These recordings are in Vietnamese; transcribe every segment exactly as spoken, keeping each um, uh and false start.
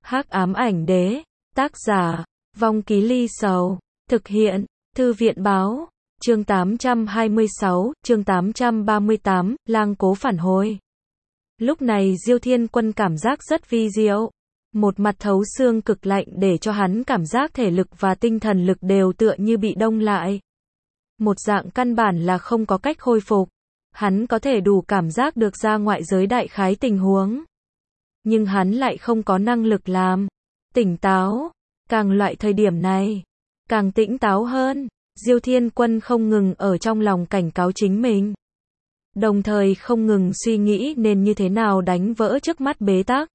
Hắc ám ảnh đế, tác giả, Vong Ký Ly Sầu, thực hiện, Thư viện báo, chương tám trăm hai mươi sáu, chương tám trăm ba mươi tám, Lang Cố phản hồi. Lúc này Diêu Thiên Quân cảm giác rất vi diệu, một mặt thấu xương cực lạnh để cho hắn cảm giác thể lực và tinh thần lực đều tựa như bị đông lại. Một dạng căn bản là không có cách khôi phục, hắn có thể đủ cảm giác được ra ngoại giới đại khái tình huống. Nhưng hắn lại không có năng lực làm tỉnh táo, càng loại thời điểm này, càng tỉnh táo hơn, Diêu Thiên Quân không ngừng ở trong lòng cảnh cáo chính mình. Đồng thời không ngừng suy nghĩ nên như thế nào đánh vỡ trước mắt bế tắc.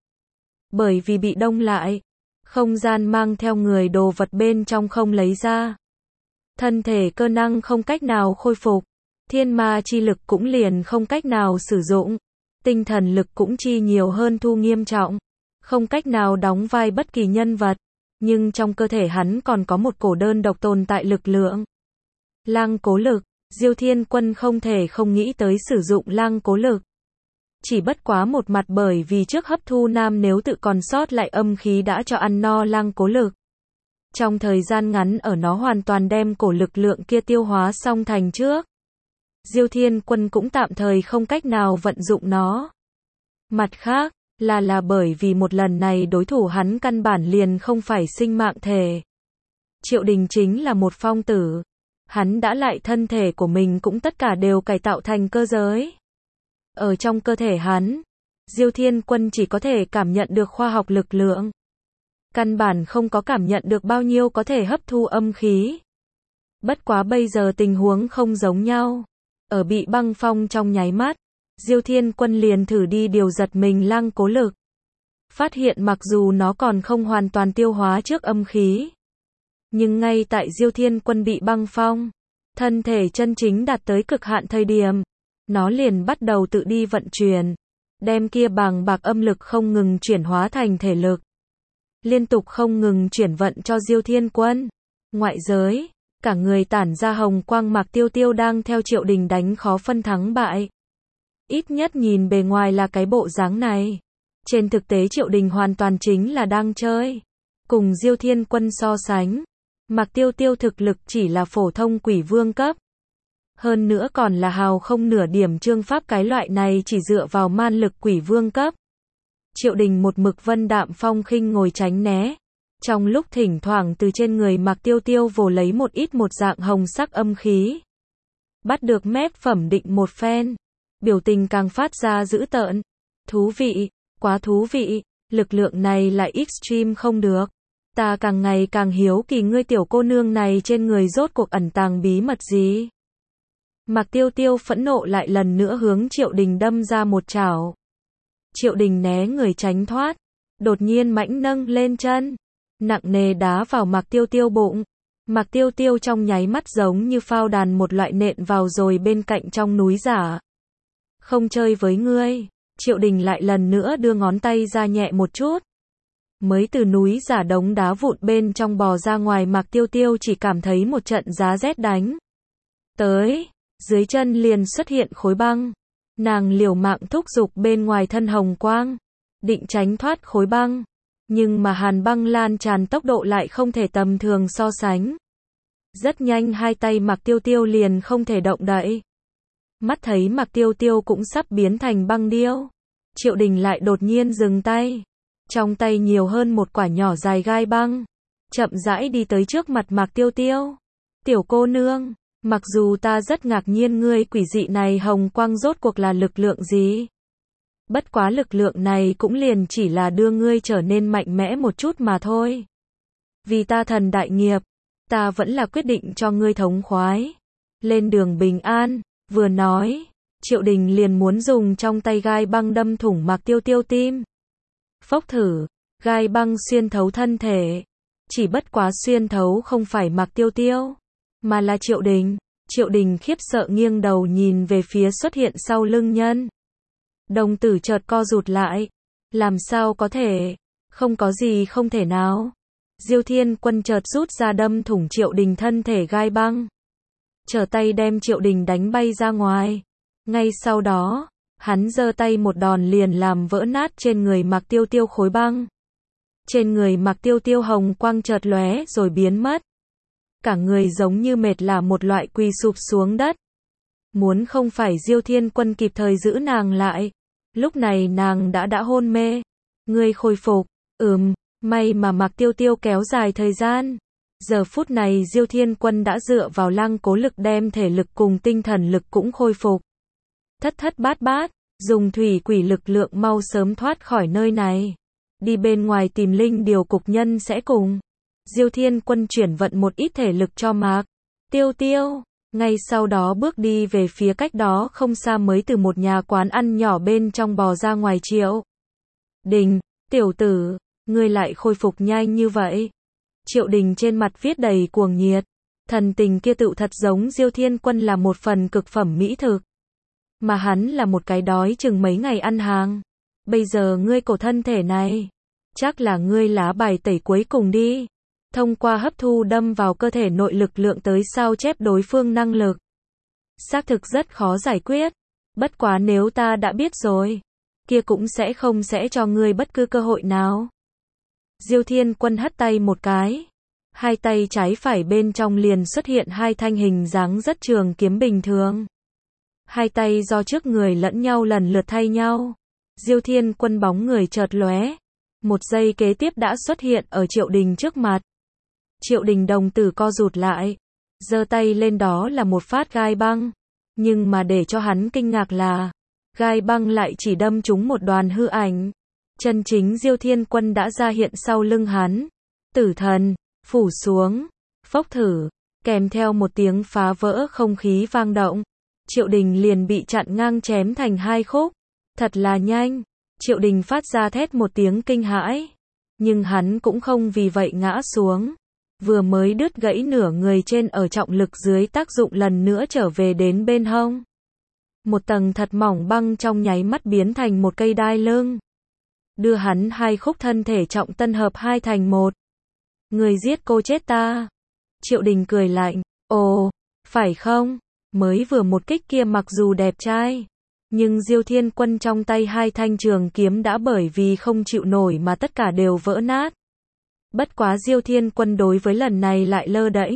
Bởi vì bị đông lại, không gian mang theo người đồ vật bên trong không lấy ra. Thân thể cơ năng không cách nào khôi phục, thiên ma chi lực cũng liền không cách nào sử dụng. Tinh thần lực cũng chi nhiều hơn thu nghiêm trọng, không cách nào đóng vai bất kỳ nhân vật, nhưng trong cơ thể hắn còn có một cổ đơn độc tồn tại lực lượng. Lang cố lực, Diêu Thiên Quân không thể không nghĩ tới sử dụng lang cố lực. Chỉ bất quá một mặt bởi vì trước hấp thu nam nếu tự còn sót lại âm khí đã cho ăn no lang cố lực. Trong thời gian ngắn ở nó hoàn toàn đem cổ lực lượng kia tiêu hóa xong thành trước. Diêu Thiên Quân cũng tạm thời không cách nào vận dụng nó. Mặt khác, là là bởi vì một lần này đối thủ hắn căn bản liền không phải sinh mạng thể. Triệu Đình chính là một phong tử. Hắn đã lại thân thể của mình cũng tất cả đều cải tạo thành cơ giới. Ở trong cơ thể hắn, Diêu Thiên Quân chỉ có thể cảm nhận được khoa học lực lượng. Căn bản không có cảm nhận được bao nhiêu có thể hấp thu âm khí. Bất quá bây giờ tình huống không giống nhau. Ở bị băng phong trong nháy mắt, Diêu Thiên Quân liền thử đi điều giật mình lang cố lực. Phát hiện mặc dù nó còn không hoàn toàn tiêu hóa trước âm khí. Nhưng ngay tại Diêu Thiên Quân bị băng phong, thân thể chân chính đạt tới cực hạn thời điểm, nó liền bắt đầu tự đi vận chuyển, đem kia bàng bạc âm lực không ngừng chuyển hóa thành thể lực. Liên tục không ngừng chuyển vận cho Diêu Thiên Quân. Ngoại giới, cả người tản ra hồng quang Mạc Tiêu Tiêu đang theo Triệu Đình đánh khó phân thắng bại. Ít nhất nhìn bề ngoài là cái bộ dáng này. Trên thực tế Triệu Đình hoàn toàn chính là đang chơi. Cùng Diêu Thiên Quân so sánh, Mạc Tiêu Tiêu thực lực chỉ là phổ thông quỷ vương cấp. Hơn nữa còn là hào không nửa điểm trương pháp cái loại này chỉ dựa vào man lực quỷ vương cấp. Triệu Đình một mực vân đạm phong khinh ngồi tránh né. Trong lúc thỉnh thoảng từ trên người Mạc Tiêu Tiêu vồ lấy một ít một dạng hồng sắc âm khí. Bắt được mép phẩm định một phen. Biểu tình càng phát ra dữ tợn. Thú vị, quá thú vị, lực lượng này là extreme không được. Ta càng ngày càng hiếu kỳ ngươi tiểu cô nương này trên người rốt cuộc ẩn tàng bí mật gì. Mạc Tiêu Tiêu phẫn nộ lại lần nữa hướng Triệu Đình đâm ra một chảo. Triệu Đình né người tránh thoát. Đột nhiên mãnh nâng lên chân. Nặng nề đá vào Mạc Tiêu Tiêu bụng. Mạc Tiêu Tiêu trong nháy mắt giống như phao đàn một loại nện vào rồi bên cạnh trong núi giả. Không chơi với ngươi. Triệu Đình lại lần nữa đưa ngón tay ra nhẹ một chút. Mới từ núi giả đống đá vụn bên trong bò ra ngoài Mạc Tiêu Tiêu chỉ cảm thấy một trận giá rét đánh tới, dưới chân liền xuất hiện khối băng. Nàng liều mạng thúc giục bên ngoài thân hồng quang, định tránh thoát khối băng. Nhưng mà hàn băng lan tràn tốc độ lại không thể tầm thường so sánh. Rất nhanh hai tay Mạc Tiêu Tiêu liền không thể động đậy. Mắt thấy Mạc Tiêu Tiêu cũng sắp biến thành băng điêu. Triệu Đình lại đột nhiên dừng tay. Trong tay nhiều hơn một quả nhỏ dài gai băng. Chậm rãi đi tới trước mặt Mạc Tiêu Tiêu. Tiểu cô nương, mặc dù ta rất ngạc nhiên ngươi quỷ dị này hồng quang rốt cuộc là lực lượng gì. Bất quá lực lượng này cũng liền chỉ là đưa ngươi trở nên mạnh mẽ một chút mà thôi. Vì ta thần đại nghiệp, ta vẫn là quyết định cho ngươi thống khoái. Lên đường bình an, vừa nói, Triệu Đình liền muốn dùng trong tay gai băng đâm thủng Mạc Tiêu Tiêu tim. Phốc thử, gai băng xuyên thấu thân thể. Chỉ bất quá xuyên thấu không phải Mạc Tiêu Tiêu, mà là Triệu Đình. Triệu Đình khiếp sợ nghiêng đầu nhìn về phía xuất hiện sau lưng nhân. Đồng tử chợt co rụt lại. Làm sao có thể? Không có gì không thể nào. Diêu Thiên Quân chợt rút ra đâm thủng Triệu Đình thân thể gai băng. Trở tay đem Triệu Đình đánh bay ra ngoài. Ngay sau đó, hắn giơ tay một đòn liền làm vỡ nát trên người Mạc Tiêu Tiêu khối băng. Trên người Mạc Tiêu Tiêu hồng quang chợt lóe rồi biến mất. Cả người giống như mệt là một loại quỳ sụp xuống đất. Muốn không phải Diêu Thiên Quân kịp thời giữ nàng lại, lúc này nàng đã đã hôn mê. Ngươi khôi phục, ừm, may mà Mạc Tiêu Tiêu kéo dài thời gian. Giờ phút này Diêu Thiên Quân đã dựa vào Lăng Cố lực đem thể lực cùng tinh thần lực cũng khôi phục. Thất thất bát bát, dùng thủy quỷ lực lượng mau sớm thoát khỏi nơi này. Đi bên ngoài tìm linh điều cục nhân sẽ cùng. Diêu Thiên Quân chuyển vận một ít thể lực cho Mạc Tiêu Tiêu. Ngay sau đó bước đi về phía cách đó không xa mới từ một nhà quán ăn nhỏ bên trong bò ra ngoài. Triệu Đình, tiểu tử, ngươi lại khôi phục nhanh như vậy. Triệu Đình trên mặt viết đầy cuồng nhiệt. Thần tình kia tựu thật giống Diêu Thiên Quân là một phần cực phẩm mỹ thực. Mà hắn là một cái đói chừng mấy ngày ăn hàng. Bây giờ ngươi cổ thân thể này, chắc là ngươi lá bài tẩy cuối cùng đi. Thông qua hấp thu đâm vào cơ thể nội lực lượng tới sao chép đối phương năng lực. Xác thực rất khó giải quyết. Bất quá nếu ta đã biết rồi, kia cũng sẽ không sẽ cho ngươi bất cứ cơ hội nào. Diêu Thiên Quân hất tay một cái. Hai tay trái phải bên trong liền xuất hiện hai thanh hình dáng rất trường kiếm bình thường. Hai tay do trước người lẫn nhau lần lượt thay nhau. Diêu Thiên Quân bóng người chợt lóe. Một giây kế tiếp đã xuất hiện ở Triệu Đình trước mặt. Triệu Đình đồng tử co rụt lại. Giơ tay lên đó là một phát gai băng. Nhưng mà để cho hắn kinh ngạc là, gai băng lại chỉ đâm trúng một đoàn hư ảnh. Chân chính Diêu Thiên Quân đã ra hiện sau lưng hắn. Tử thần, phủ xuống, phốc thử, kèm theo một tiếng phá vỡ không khí vang động. Triệu Đình liền bị chặn ngang chém thành hai khúc. Thật là nhanh. Triệu Đình phát ra thét một tiếng kinh hãi. Nhưng hắn cũng không vì vậy ngã xuống. Vừa mới đứt gãy nửa người trên ở trọng lực dưới tác dụng lần nữa trở về đến bên hông. Một tầng thật mỏng băng trong nháy mắt biến thành một cây đai lưng. Đưa hắn hai khúc thân thể trọng tân hợp hai thành một. Người giết cô chết ta. Triệu Đình cười lạnh. Ồ, phải không? Mới vừa một kích kia mặc dù đẹp trai, nhưng Diêu Thiên Quân trong tay hai thanh trường kiếm đã bởi vì không chịu nổi mà tất cả đều vỡ nát. Bất quá Diêu Thiên Quân đối với lần này lại lơ đễnh.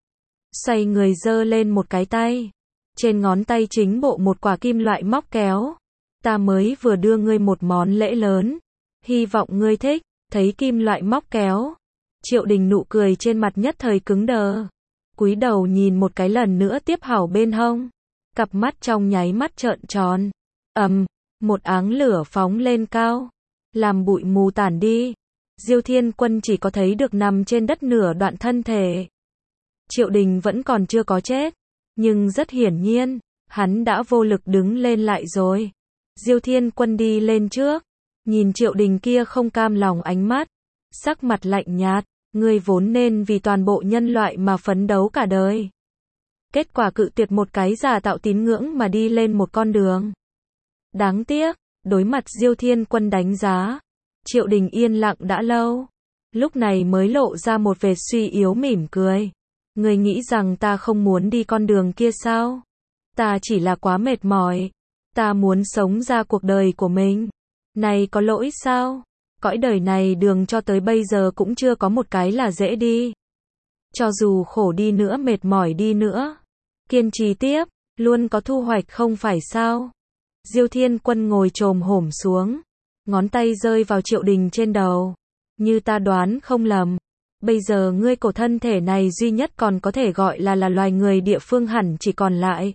Xoay người giơ lên một cái tay. Trên ngón tay chính bộ một quả kim loại móc kéo. Ta mới vừa đưa ngươi một món lễ lớn. Hy vọng ngươi thích. Thấy kim loại móc kéo. Triệu Đình nụ cười trên mặt nhất thời cứng đờ. Cúi đầu nhìn một cái lần nữa tiếp hảo bên hông. Cặp mắt trong nháy mắt trợn tròn. Ầm, một áng lửa phóng lên cao. Làm bụi mù tản đi. Diêu Thiên Quân chỉ có thấy được nằm trên đất nửa đoạn thân thể. Triệu Đình vẫn còn chưa có chết. Nhưng rất hiển nhiên, hắn đã vô lực đứng lên lại rồi. Diêu Thiên Quân đi lên trước. Nhìn Triệu Đình kia không cam lòng ánh mắt. Sắc mặt lạnh nhạt. Ngươi vốn nên vì toàn bộ nhân loại mà phấn đấu cả đời. Kết quả cự tuyệt một cái giả tạo tín ngưỡng mà đi lên một con đường. Đáng tiếc, đối mặt Diêu Thiên Quân đánh giá. Triệu Đình yên lặng đã lâu. Lúc này mới lộ ra một vệt suy yếu mỉm cười. Ngươi nghĩ rằng ta không muốn đi con đường kia sao? Ta chỉ là quá mệt mỏi. Ta muốn sống ra cuộc đời của mình. Này có lỗi sao? Cõi đời này đường cho tới bây giờ cũng chưa có một cái là dễ đi. Cho dù khổ đi nữa mệt mỏi đi nữa, kiên trì tiếp, luôn có thu hoạch không phải sao? Diêu Thiên Quân ngồi chồm hổm xuống, ngón tay rơi vào Triệu Đình trên đầu. Như ta đoán không lầm, bây giờ ngươi cổ thân thể này duy nhất còn có thể gọi là là loài người địa phương hẳn chỉ còn lại.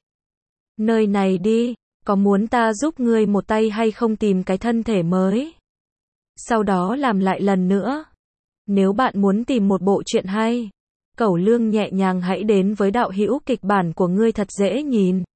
Nơi này đi, có muốn ta giúp ngươi một tay hay không tìm cái thân thể mới? Sau đó làm lại lần nữa. Nếu bạn muốn tìm một bộ truyện hay, Cẩu Lương nhẹ nhàng hãy đến với đạo hữu kịch bản của ngươi thật dễ nhìn.